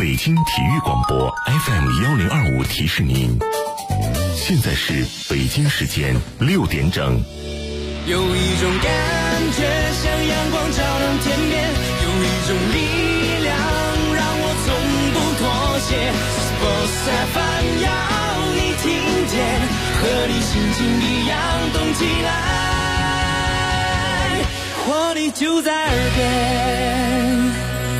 北京体育广播 FM1025提示您，现在是北京时间6点整。 有一种感觉像阳光照亮天边，有一种力量让我从不妥协。Sports FM 要你听见，和你心情一样动起来，活力就在耳边。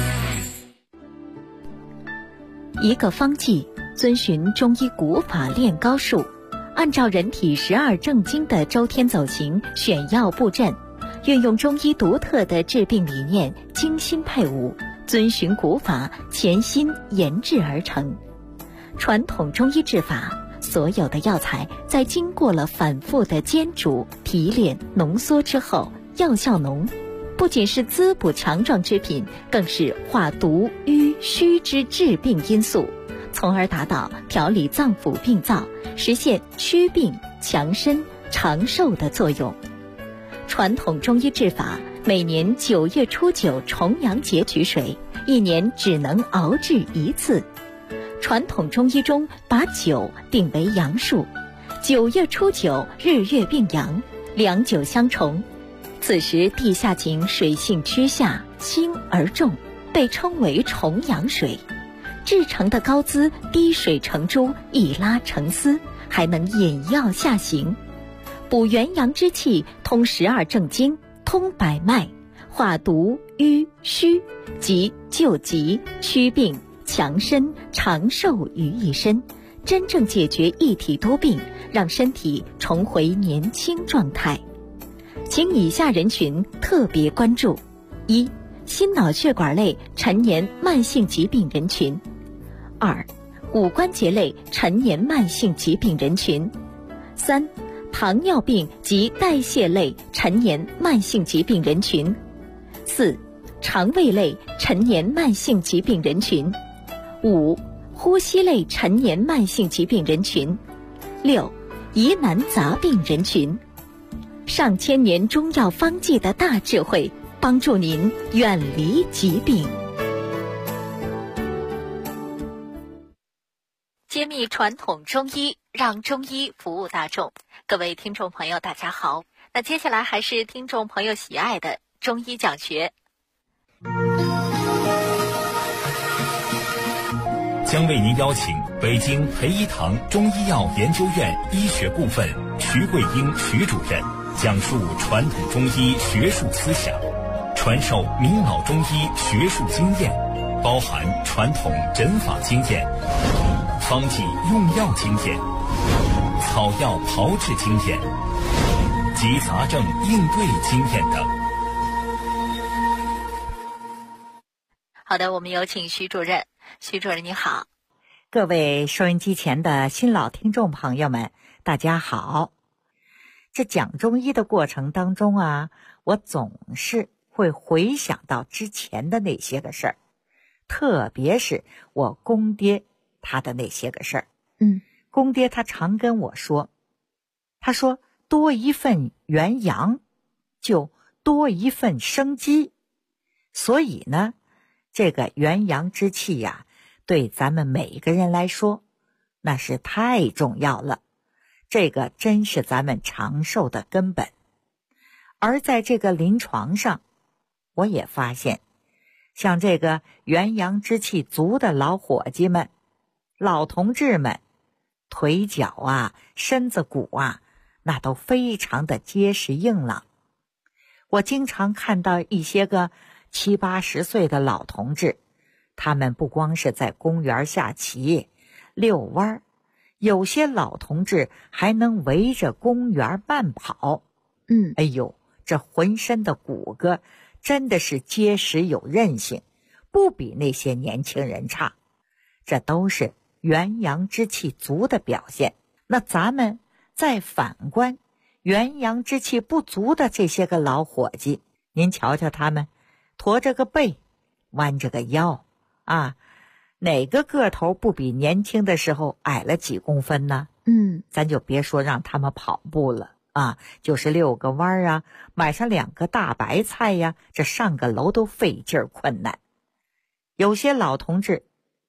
一个方剂遵循中医古法练高术，按照人体12正经的周天走形选药布阵，运用中医独特的治病理念，精心配伍，遵循古法，潜心研制而成。传统中医治法，所有的药材在经过了反复的煎煮、提炼、浓缩之后，药效浓，不仅是滋补强壮之品，更是化毒瘀虚之治病因素，从而达到调理脏腑病灶，实现祛病强身长寿的作用。传统中医治法，每年9月初9重阳节取水，一年只能熬制一次。传统中医中把9定为阳数，9月初9日月并阳，两9相重，此时地下井水性趋下，轻而重，被称为重阳水。制成的高滋滴水成珠，一拉成丝，还能引药下行，补元阳之气，通12正经，通百脉，化毒瘀虚，即救急祛病强身长寿于一身，真正解决一体多病，让身体重回年轻状态。请以下人群特别关注：一、心脑血管类陈年慢性疾病人群；二、骨关节类陈年慢性疾病人群；三、糖尿病及代谢类陈年慢性疾病人群；四、肠胃类陈年慢性疾病人群；五、呼吸类陈年慢性疾病人群；六、疑难杂病人群。上千年中药方剂的大智慧，帮助您远离疾病。揭秘传统中医，让中医服务大众。各位听众朋友大家好，那接下来还是听众朋友喜爱的中医讲学， 将为您邀请北京培一堂中医药研究院医学部分徐桂英徐主任讲述传统中医学术思想，传授明老中医学术经验，包含传统诊法经验、方剂用药经验、草药炮制经验及杂症应对经验等。 好的，我们有请徐主任。徐主任你好。 各位收音机前的新老听众朋友们，大家好。这讲中医的过程当中啊，我总是会回想到之前的那些个事儿，特别是我公爹他的那些个事儿。公爹他常跟我说，他说多一份元阳，就多一份生机。所以呢，这个元阳之气呀，对咱们每个人来说，那是太重要了。这个真是咱们长寿的根本。而在这个临床上，我也发现，像这个元阳之气足的老伙计们、老同志们，腿脚啊、身子骨啊，那都非常的结实硬朗。我经常看到一些个70、80岁的老同志，他们不光是在公园下棋、遛弯，有些老同志还能围着公园慢跑。哎呦，这浑身的骨骼真的是结实有韧性，不比那些年轻人差。这都是元阳之气足的表现。那咱们再反观元阳之气不足的这些个老伙计，您瞧瞧他们，驼着个背，弯着个腰啊，哪个个头不比年轻的时候矮了几公分呢？咱就别说让他们跑步了啊，就是遛个弯啊，买上2个大白菜呀，这上个楼都费劲儿困难。有些老同志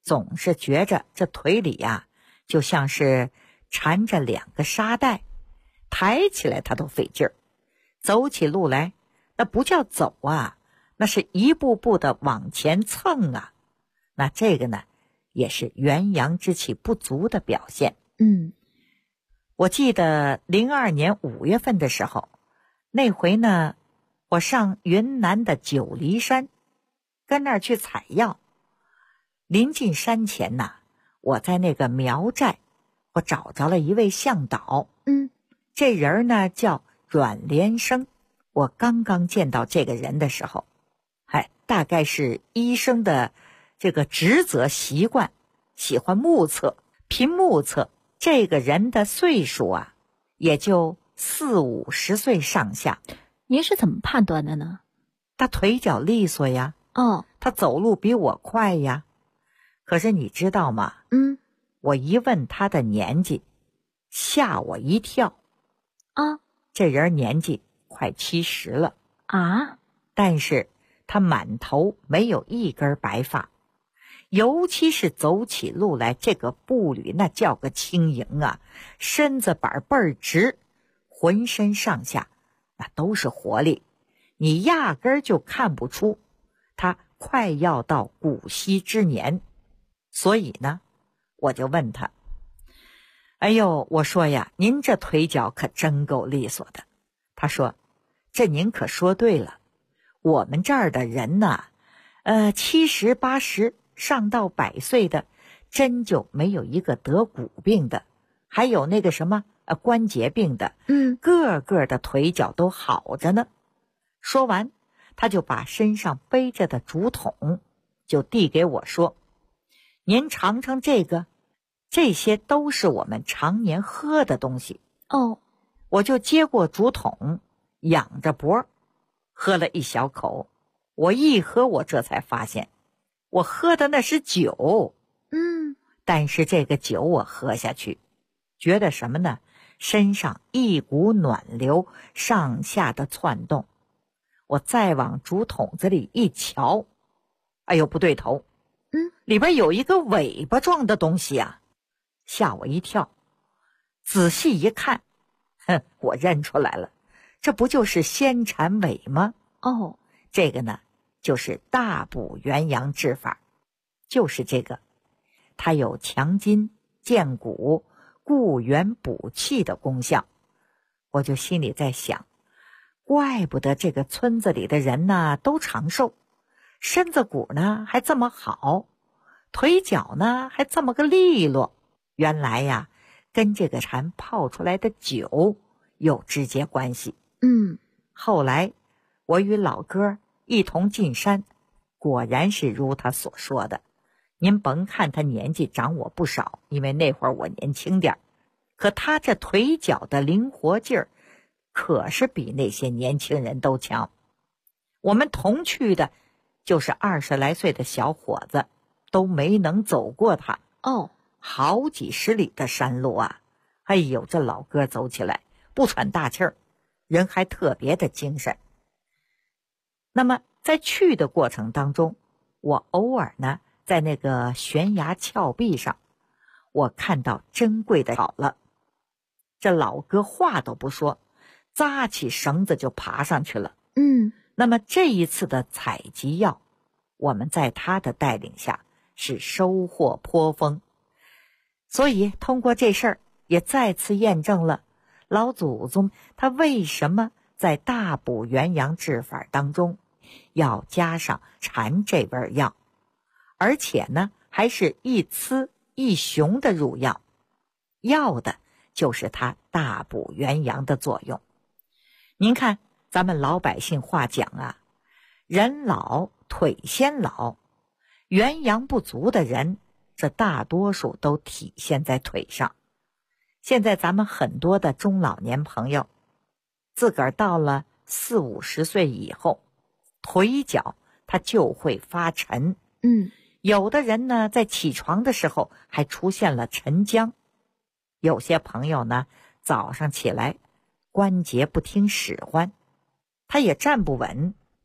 总是觉着这腿里呀，就像是缠着2个沙袋，抬起来他都费劲儿，走起路来那不叫走啊，那是一步步的往前蹭啊。那这个呢，也是元阳之气不足的表现。我记得02年5月份的时候，那回呢，我上云南的九黎山，跟那儿去采药。临近山前呐，我在那个苗寨，我找着了一位向导。这人呢叫阮连生。我刚刚见到这个人的时候，大概是医生的这个职责习惯，喜欢目测，凭目测这个人的岁数啊，也就40、50岁上下。 您是怎么判断的呢？ 他腿脚利索呀，他走路比我快呀。可是你知道吗？我一问他的年纪，吓我一跳。这人年纪快70了啊， 但是他满头没有一根白发，尤其是走起路来，这个步履那叫个轻盈啊，身子板倍儿直，浑身上下那都是活力，你压根儿就看不出他快要到古稀之年。所以呢，我就问他，哎呦，我说呀，您这腿脚可真够利索的。他说，这您可说对了，我们这儿的人呐，70、80上到100岁的，真就没有一个得骨病的，还有那个什么关节病的，个个的腿脚都好着呢。说完，他就把身上背着的竹筒就递给我说，您尝尝这个，这些都是我们常年喝的东西。我就接过竹筒，仰着脖喝了一小口。我一喝，我这才发现我喝的那是酒。但是这个酒我喝下去，觉得什么呢？身上一股暖流上下的窜动。我再往竹筒子里一瞧，哎呦，不对头，里边有一个尾巴状的东西啊，吓我一跳。仔细一看，我认出来了，这不就是仙蝉尾吗？这个呢，就是大补元阳治法，就是这个，它有强筋健骨、固元补气的功效。我就心里在想，怪不得这个村子里的人呢都长寿，身子骨呢还这么好，腿脚呢还这么个利落。原来呀，跟这个蝉泡出来的酒有直接关系。后来我与老哥一同进山，果然是如他所说的。您甭看他年纪长我不少，因为那会儿我年轻点，可他这腿脚的灵活劲儿可是比那些年轻人都强。我们同去的就是20来岁的小伙子，都没能走过他。好几十里的山路啊，哎呦，这老哥走起来不喘大气儿，人还特别的精神。那么在去的过程当中，我偶尔呢在那个悬崖峭壁上，我看到珍贵的草了。这老哥话都不说，扎起绳子就爬上去了。那么这一次的采集药，我们在他的带领下是收获颇丰。所以通过这事儿也再次验证了老祖宗他为什么在大补元阳治法当中要加上蝉这味药，而且呢还是一雌一雄的入药，要的就是它大补元阳的作用。您看咱们老百姓话讲啊，人老腿先老，元阳不足的人，这大多数都体现在腿上。现在咱们很多的中老年朋友，自个儿到了40、50岁以后，腿脚他就会发沉。有的人呢，在起床的时候还出现了沉僵。有些朋友呢，早上起来关节不听使唤，他也站不稳。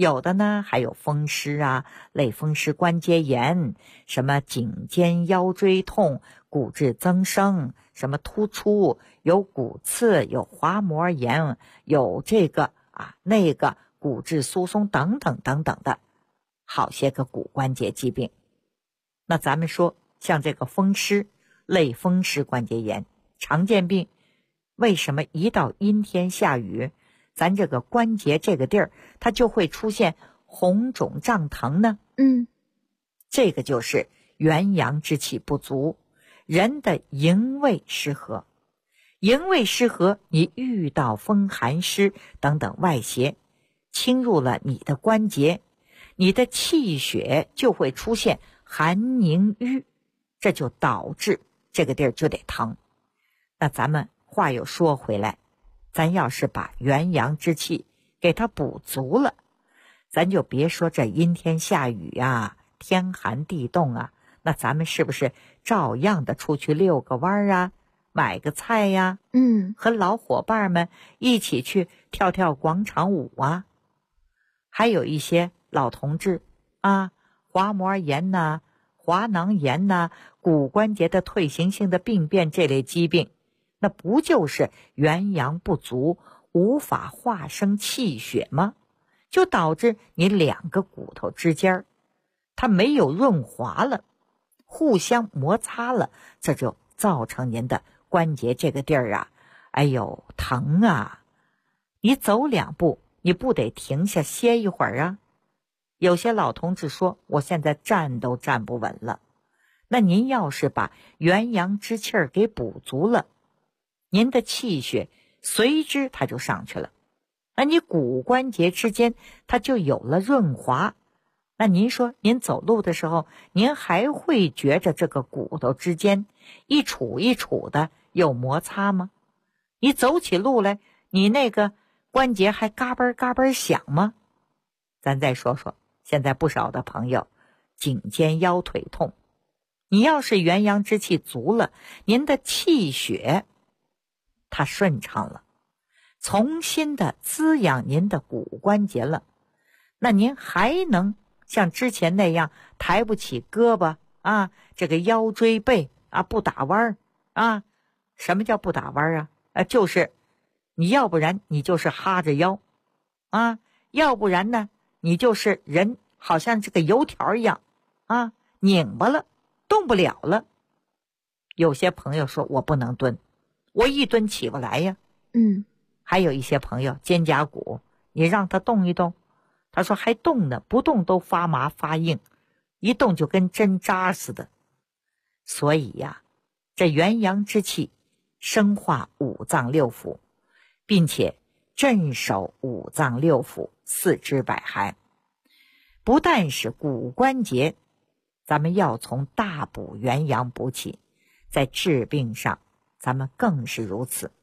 有的呢还有风湿啊、类风湿关节炎，什么颈肩腰椎痛、骨质增生，什么突出，有骨刺，有滑膜炎，有这个那个骨质疏松等等等等的好些个骨关节疾病。那咱们说像这个风湿、类风湿关节炎常见病，为什么一到阴天下雨，咱这个关节这个地儿它就会出现红肿胀疼呢？这个就是元阳之气不足，人的营卫失和。营卫失和，你遇到风寒湿等等外邪侵入了你的关节，你的气血就会出现寒凝瘀，这就导致这个地儿就得疼。那咱们话又说回来，咱要是把元阳之气给它补足了，咱就别说这阴天下雨啊，天寒地冻啊，那咱们是不是照样的出去遛个弯啊，买个菜呀，和老伙伴们一起去跳跳广场舞啊。还有一些老同志滑膜炎呐、滑囊炎呐、骨关节的退行性的病变这类疾病，那不就是元阳不足，无法化生气血吗？就导致你两个骨头之间它没有润滑了，互相摩擦了，这就造成您的关节这个地儿疼啊。你走两步，你不得停下歇一会儿啊？有些老同志说，我现在站都站不稳了。那您要是把元阳之气儿给补足了，您的气血随之它就上去了，那你骨关节之间它就有了润滑。那您说您走路的时候，您还会觉着这个骨头之间一处一处的有摩擦吗？你走起路来，你那个关节还嘎嘣嘎嘣响吗？咱再说说现在不少的朋友颈肩腰腿痛，你要是元阳之气足了，您的气血它顺畅了，重新的滋养您的骨关节了，那您还能像之前那样抬不起胳膊这个腰椎背不打弯什么叫不打弯就是你要不然你就是哈着腰要不然呢你就是人好像这个油条一样拧巴了，动不了了。有些朋友说我不能蹲，我一蹲起不来呀。还有一些朋友肩胛骨，你让他动一动，他说还动呢，不动都发麻发硬，一动就跟针扎似的。所以呀，这元阳之气生化五脏六腑，并且镇守五脏六腑、四肢百骸。不但是骨关节，咱们要从大补元阳补起，在治病上咱们更是如此。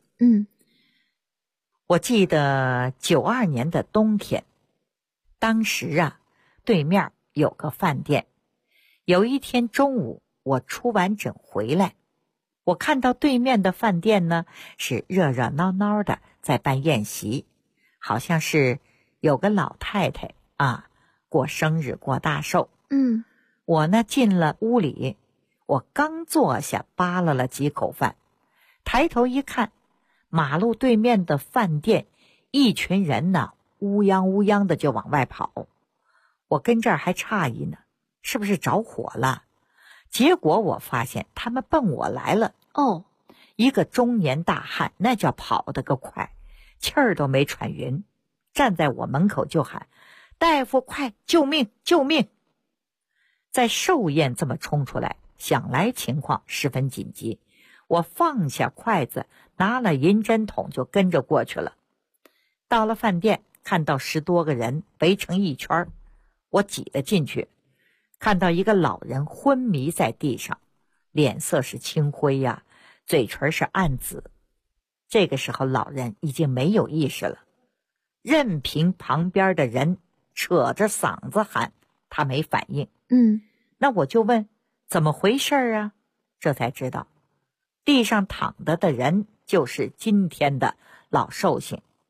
我记得92年的冬天，当时对面有个饭店，有一天中午我出完诊回来，我看到对面的饭店呢是热热闹闹的在办宴席，好像是有个老太太过生日过大寿。我呢进了屋里，我刚坐下扒拉了几口饭，抬头一看，马路对面的饭店一群人呢乌泱乌泱的就往外跑。我跟这儿还诧异呢，是不是着火了？结果我发现他们奔我来了。一个中年大汉，那叫跑得个快，气儿都没喘匀，站在我门口就喊：大夫快，救命救命！在寿宴这么冲出来，想来情况十分紧急，我放下筷子，拿了银针筒就跟着过去了。到了饭店，看到10多个人围成一圈，我挤了进去，看到一个老人昏迷在地上，脸色是青灰嘴唇是暗紫。这个时候老人已经没有意识了，任凭旁边的人扯着嗓子喊，他没反应。那我就问怎么回事这才知道地上躺着的人就是今天的老寿星。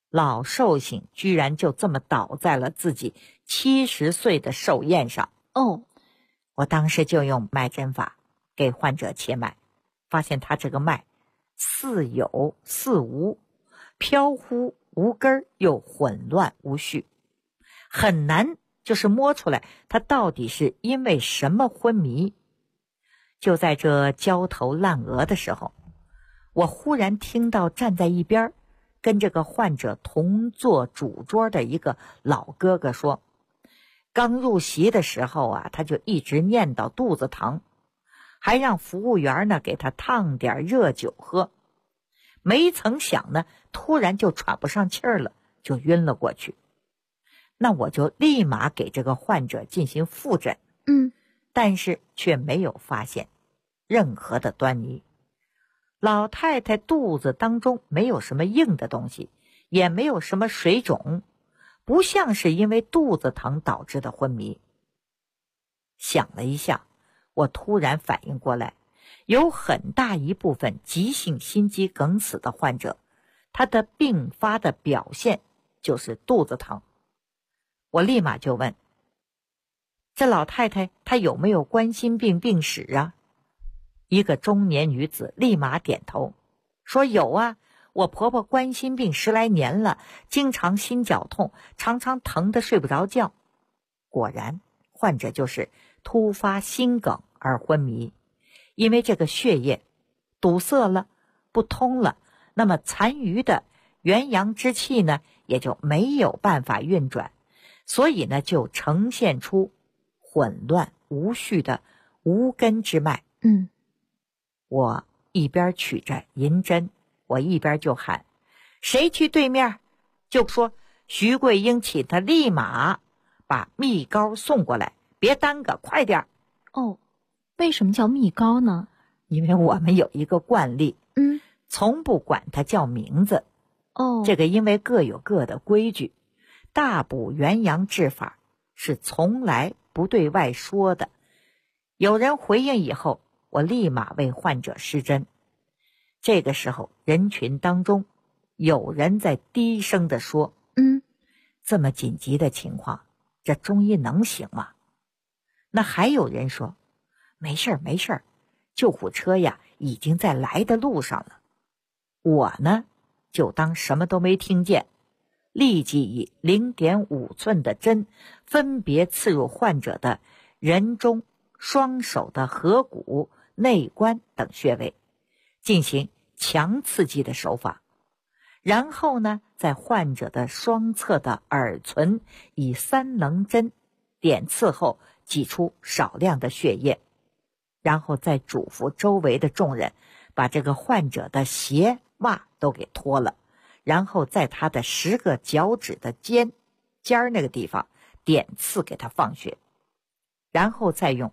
老寿星居然就这么倒在了自己70岁的寿宴上。 哦， 我当时就用脉诊法给患者切脉，发现他这个脉似有似无，飘忽无根又混乱无序，很难就是摸出来他到底是因为什么昏迷。就在这焦头烂额的时候，我忽然听到站在一边跟这个患者同坐主桌的一个老哥哥说，刚入席的时候啊，他就一直念叨肚子疼，还让服务员呢给他烫点热酒喝。没曾想呢，突然就喘不上气儿了，就晕了过去。那我就立马给这个患者进行复诊，但是却没有发现任何的端倪。老太太肚子当中没有什么硬的东西，也没有什么水肿，不像是因为肚子疼导致的昏迷。想了一下，我突然反应过来，有很大一部分急性心肌梗死的患者，他的并发的表现就是肚子疼。我立马就问，这老太太她有没有冠心病病史啊？一个中年女子立马点头，说有啊，我婆婆冠心病10来年了，经常心绞痛，常常疼得睡不着觉。果然，患者就是突发心梗而昏迷，因为这个血液堵塞了，不通了，那么残余的元阳之气呢，也就没有办法运转，所以呢，就呈现出混乱无序的无根之脉。我一边取着银针，我一边就喊，谁去对面就说徐桂英请他立马把蜜膏送过来，别耽搁，快点。 哦，为什么叫蜜膏呢？ 因为我们有一个惯例，从不管它叫名字。 哦， 这个因为各有各的规矩，大补元阳治法是从来不对外说的。有人回应以后，我立马为患者施针。这个时候，人群当中有人在低声地说，这么紧急的情况，这中医能行吗？那还有人说，没事没事，救护车呀已经在来的路上了。我呢就当什么都没听见，立即以0.5寸的针分别刺入患者的人中、双手的合谷、内关等穴位，进行强刺激的手法。然后呢，在患者的双侧的耳唇以3棱针点刺后，挤出少量的血液，然后再嘱咐周围的众人把这个患者的鞋袜都给脱了，然后在他的10个脚趾的尖儿那个地方点刺给他放血，然后再用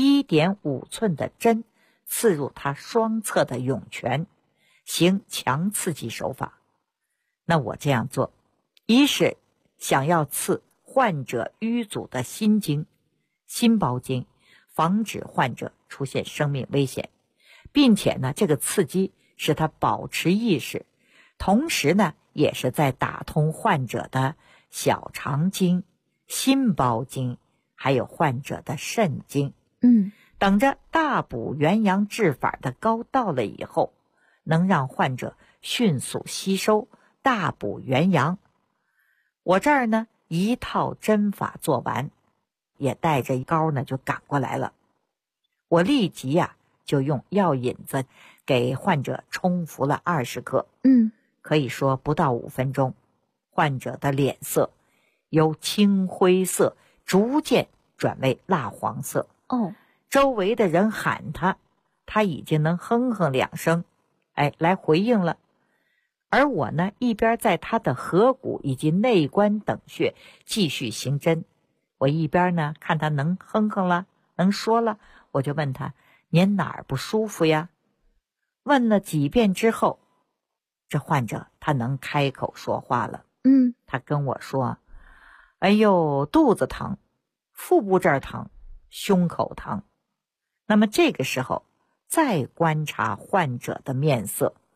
1.5寸的针刺入他双侧的涌泉，行强刺激手法。那我这样做，一是想要刺患者瘀阻的心经、心包经，防止患者出现生命危险，并且呢，这个刺激使他保持意识，同时呢，也是在打通患者的小肠经、心包经，还有患者的肾经。等着大补元阳治法的膏到了以后，能让患者迅速吸收，大补元阳。我这儿呢，一套针法做完，也带着膏呢就赶过来了。我立即就用药引子给患者冲服了20克。可以说不到5分钟，患者的脸色由青灰色逐渐转为蜡黄色。周围的人喊他，他已经能哼哼2声，来回应了。而我呢，一边在他的合谷以及内关等穴继续行针，我一边呢看他能哼哼了，能说了，我就问他，您哪儿不舒服呀？问了几遍之后，这患者他能开口说话了。他跟我说，哎呦，肚子疼，腹部这儿疼，胸口疼。那么这个时候再观察患者的面色，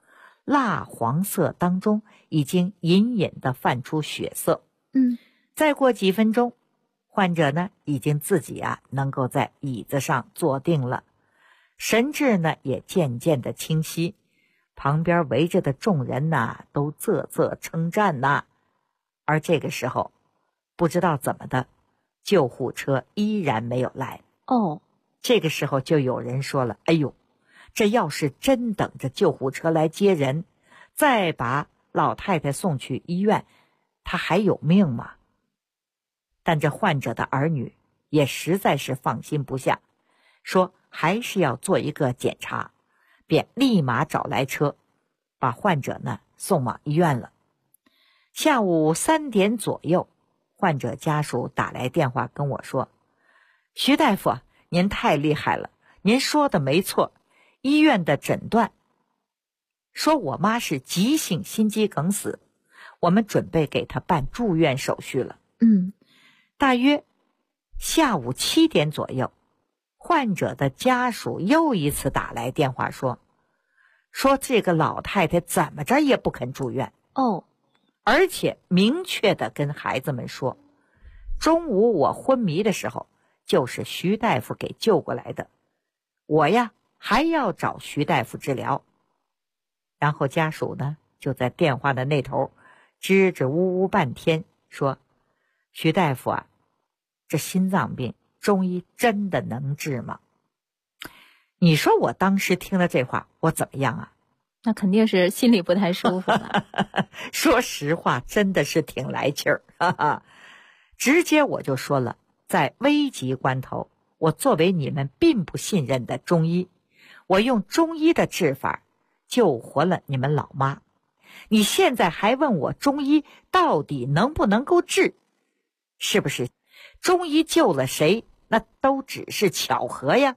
蜡黄色当中已经隐隐地泛出血色。再过几分钟，患者呢已经自己能够在椅子上坐定了，神志呢也渐渐的清晰，旁边围着的众人都啧啧称赞而这个时候不知道怎么的，救护车依然没有来。这个时候就有人说了，哎呦，这要是真等着救护车来接人，再把老太太送去医院，她还有命吗？但这患者的儿女也实在是放心不下，说还是要做一个检查，便立马找来车，把患者呢送往医院了。下午3点左右，患者家属打来电话跟我说，徐大夫，您太厉害了，您说的没错，医院的诊断说我妈是急性心肌梗死，我们准备给她办住院手续了。大约下午7点左右，患者的家属又一次打来电话说这个老太太怎么着也不肯住院。而且明确地跟孩子们说，中午我昏迷的时候就是徐大夫给救过来的，我还要找徐大夫治疗。然后家属呢就在电话的那头支支吾吾半天，说徐大夫这心脏病中医真的能治吗？你说我当时听了这话我怎么样那肯定是心里不太舒服了。 说实话真的是挺来气儿，直接我就说了，在危急关头，我作为你们并不信任的中医，我用中医的治法救活了你们老妈，你现在还问我中医到底能不能够治，是不是中医救了谁那都只是巧合呀？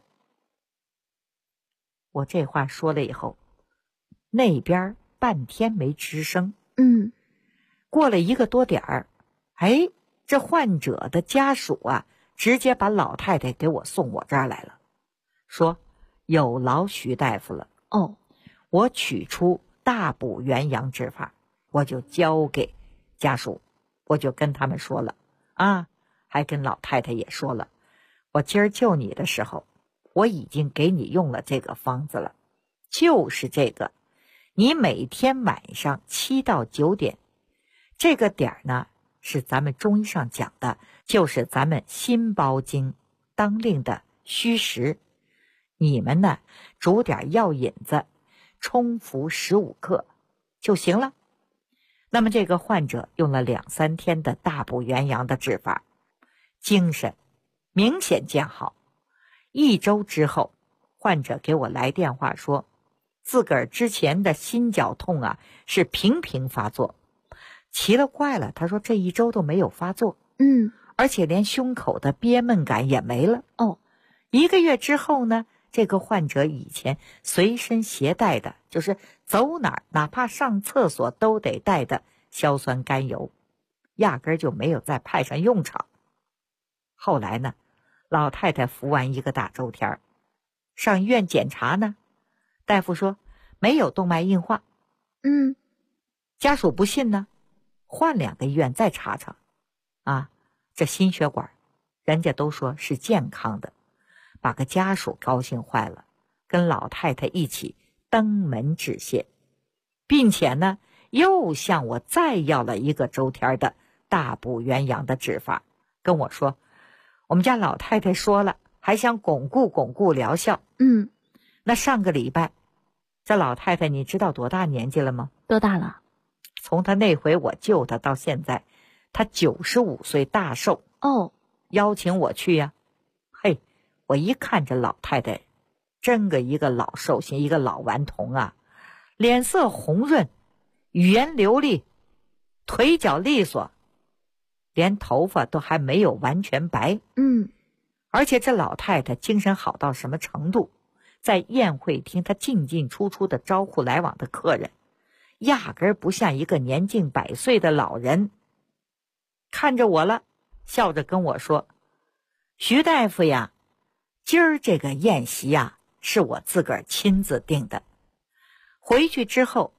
我这话说了以后，那边半天没吱声。过了1个多点儿，这患者的家属直接把老太太给我送我这儿来了，说有劳徐大夫了。我取出大补元阳之法，我就交给家属，我就跟他们说了还跟老太太也说了，我今儿救你的时候，我已经给你用了这个方子了，就是这个，你每天晚上7到9点，这个点呢是咱们中医上讲的，就是咱们心包经当令的虚时，你们呢煮点药引子，冲服15克就行了。那么这个患者用了2、3天的大补元阳的治法，精神明显见好。1周之后，患者给我来电话说，自个儿之前的心绞痛是频频发作，奇了怪了，他说这1周都没有发作，而且连胸口的憋闷感也没了。1个月之后呢，这个患者以前随身携带的，就是走哪儿哪怕上厕所都得带的硝酸甘油，压根儿就没有再派上用场。后来呢，老太太服完1个大周天，上医院检查呢，大夫说没有动脉硬化。家属不信呢，换2个医院再查查这心血管人家都说是健康的，把个家属高兴坏了，跟老太太一起登门致谢，并且呢又向我再要了1个周天的大补元阳的治法，跟我说我们家老太太说了，还想巩固疗效。那上个礼拜这老太太你知道多大年纪了吗？ 多大了？ 从她那回我救她到现在，她95岁大寿。邀请我去呀。我一看这老太太真个一个老寿星，一个老顽童脸色红润，语言流利，腿脚利索，连头发都还没有完全白。而且这老太太精神好到什么程度，在宴会厅她进进出出的招呼来往的客人，压根儿不像一个年近100岁的老人。看着我了，笑着跟我说，徐大夫呀，今儿这个宴席是我自个儿亲自订的，回去之后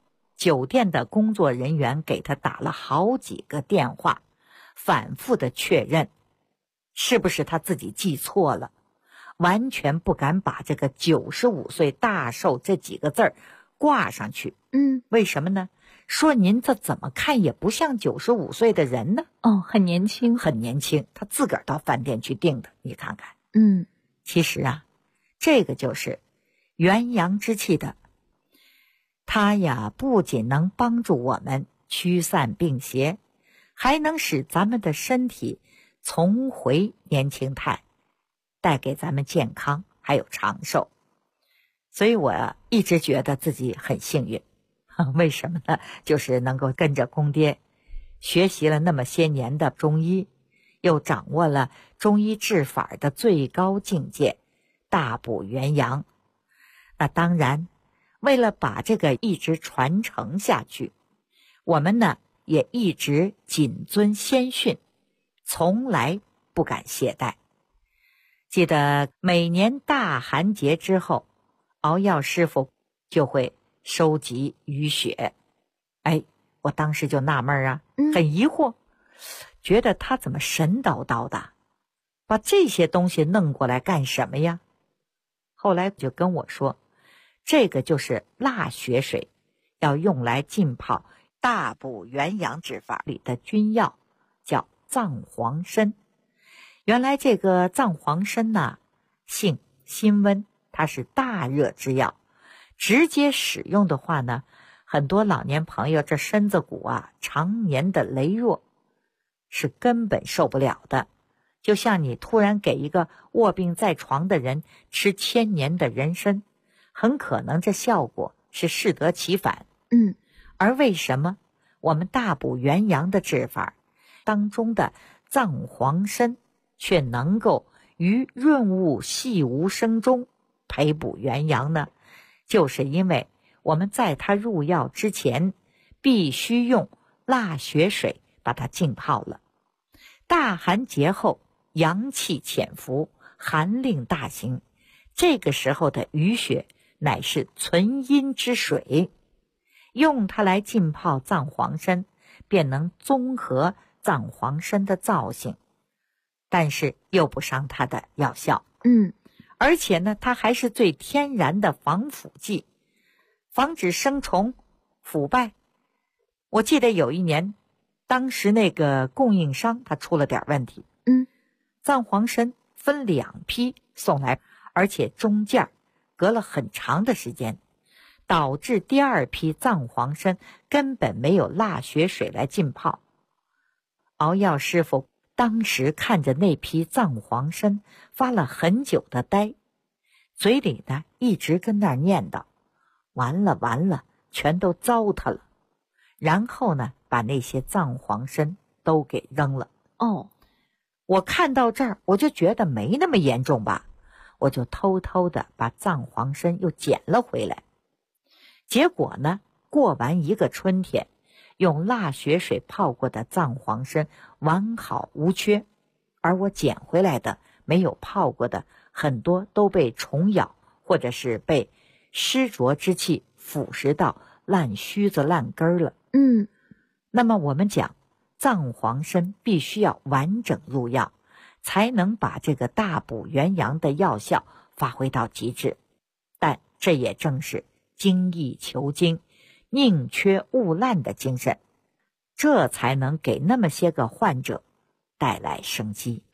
酒店的工作人员给他打了好几个电话，反复的确认是不是他自己记错了，完全不敢把这个95岁大寿这几个字儿挂上去。为什么呢？说您这怎么看也不像95岁的人呢。 很年轻。 很年轻，他自个儿到饭店去订的，你看看。其实啊，这个就是元阳之气的，它呀不仅能帮助我们驱散病邪，还能使咱们的身体重回年轻态，带给咱们健康还有长寿。所以我一直觉得自己很幸运。为什么呢？就是能够跟着公爹学习了那么些年的中医，又掌握了中医治法的最高境界，大补元阳。那当然，为了把这个一直传承下去，我们呢也一直谨遵先训，从来不敢懈怠。记得每年大寒节之后，熬药师傅就会收集雨雪。我当时就纳闷啊，很疑惑，觉得他怎么神叨叨的，把这些东西弄过来干什么呀？后来就跟我说，这个就是蜡血水，要用来浸泡大补元阳之法里的君药，叫藏黄参。原来这个藏黄参呢，性辛温，它是大热之药，直接使用的话呢，很多老年朋友这身子骨啊常年的羸弱，是根本受不了的。就像你突然给一个卧病在床的人吃1000年的人参，很可能这效果是适得其反。而为什么我们大补元阳的治法当中的藏黄参却能够于润物细无声中培补元阳呢？就是因为我们在它入药之前，必须用蜡血水把它浸泡了。大寒节后，阳气潜伏，寒令大行，这个时候的雨雪乃是存阴之水，用它来浸泡藏黄参，便能综合藏黄参的造性，但是又不伤它的药效。而且呢，它还是最天然的防腐剂，防止生虫腐败。我记得有一年，当时那个供应商他出了点问题，藏黄参分2批送来，而且中间隔了很长的时间，导致第2批藏黄参根本没有蜡血水来浸泡。熬药师傅当时看着那批藏黄参发了很久的呆，嘴里呢一直跟那儿念叨，完了完了，全都糟蹋了。然后呢，把那些藏黄参都给扔了。我看到这儿，我就觉得没那么严重吧，我就偷偷的把藏黄参又捡了回来。结果呢，过完一个春天，用蜡血水泡过的藏黄参完好无缺，而我捡回来的没有泡过的，很多都被虫咬，或者是被湿浊之气腐蚀到烂须子烂根了。那么我们讲藏黄参必须要完整入药，才能把这个大补元阳的药效发挥到极致。但这也正是精益求精，宁缺毋滥的精神，这才能给那么些个患者带来生机。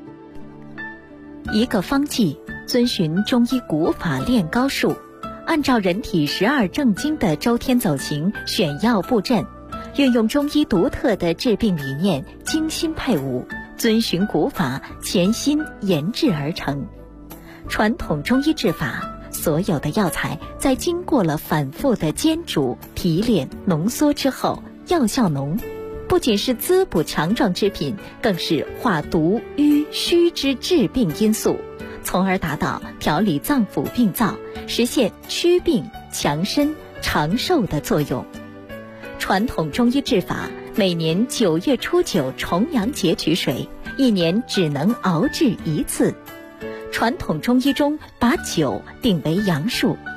一个方剂，遵循中医古法炼膏术，按照人体12正经的周天走形选药布阵，运用中医独特的治病理念，精心配伍，遵循古法，潜心研制而成。传统中医治法，所有的药材在经过了反复的煎煮、提炼、浓缩之后，药效浓，不仅是滋补强壮之品，更是化毒瘀虚之治病因素，从而达到调理脏腑病灶，实现祛病强身长寿的作用。传统中医治法，每年9月初9重阳节取水，一年只能熬制1次。传统中医中把9定为阳数，